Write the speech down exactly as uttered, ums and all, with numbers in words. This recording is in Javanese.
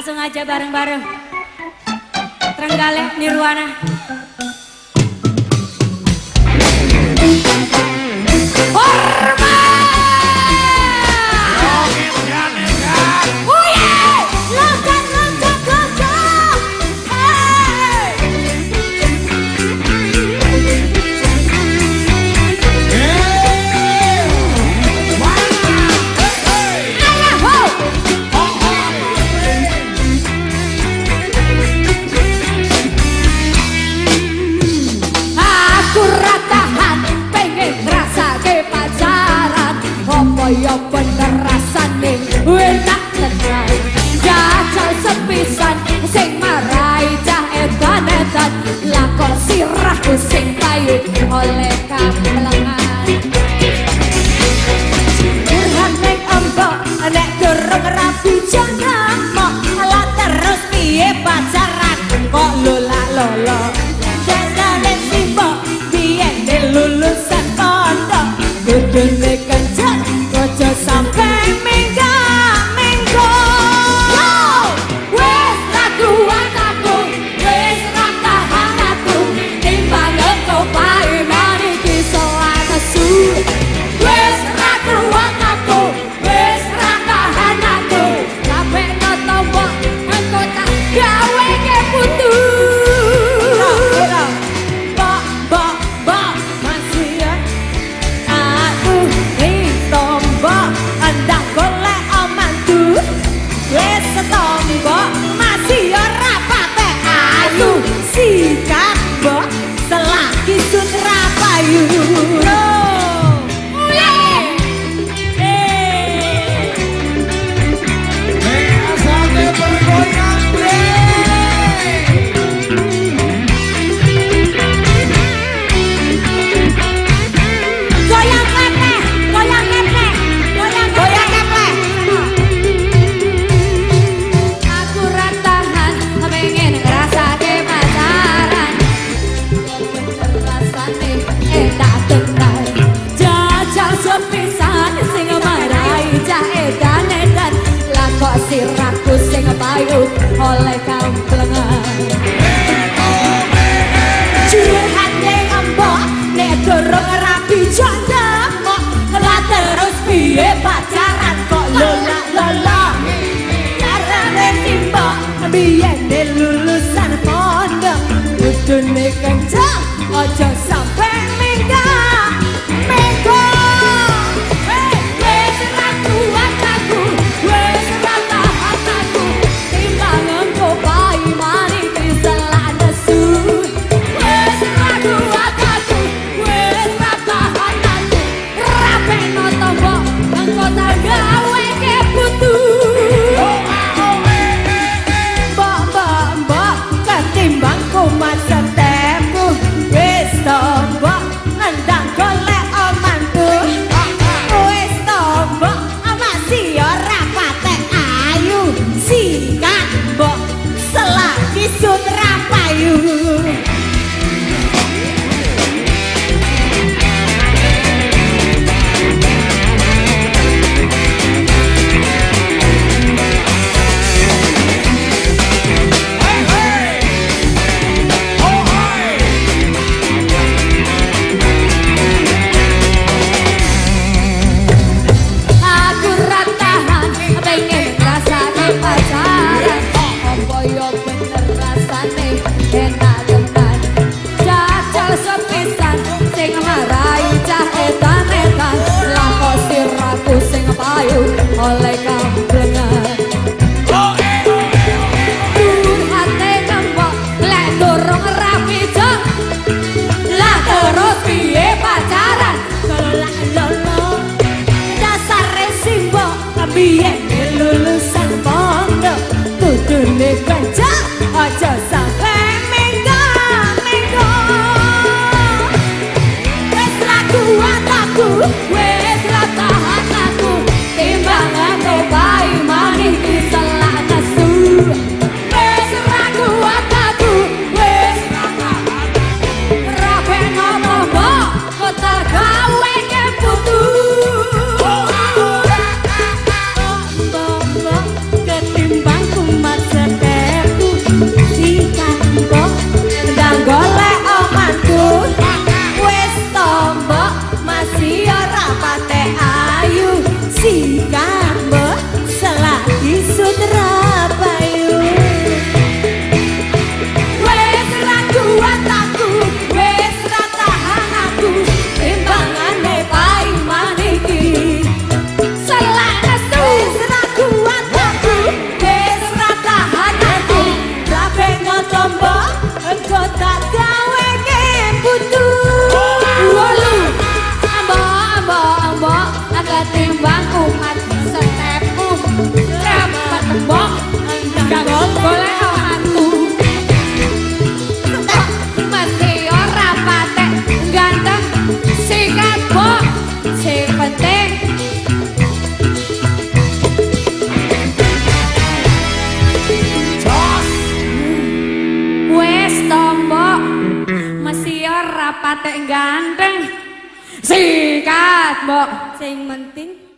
Langsung aja bareng-bareng. Trenggalek Nirwana. Ya bener rasane enak tenan jajal sepisan sing marai cah edan-edan lakon sirahku sing payu oleh kamelengan curhat ning embok nek durung rapi janamo ala terus piye pacaran kok lola-lolo jane simbok biyen lulusan pondok kudune kencan ojo sampe mingga-mingga wes tak kuat aku wes tak tahan aku timbang engkau pae mari kiso anesu wes tak kuat aku wes tak tahan aku sampe no tombok engkau tak gawe ke putu bok bok bok masih ya aku tombok andang golek omanku wis tombok masih ora patek ayu sikat mbok selagi sun ra payu sirahku sing payu oleh kamplengan curhat ning embok nek durung rapi jandamo lah terus piye pacaran kok lola-lola carane simbok biyen lulusan pondok kudune kencang aja sampe mingga mingga oleh kamplengan curhat ning embok lek durung rapi jok lah terus piye pacaran lolo dasare simbok biyen lulusan pondok kudune kencang aja sampe mingga-mingga wes ra kuat aku wes ra tahan aku timbangan patek ganteng sikat mbok sing penting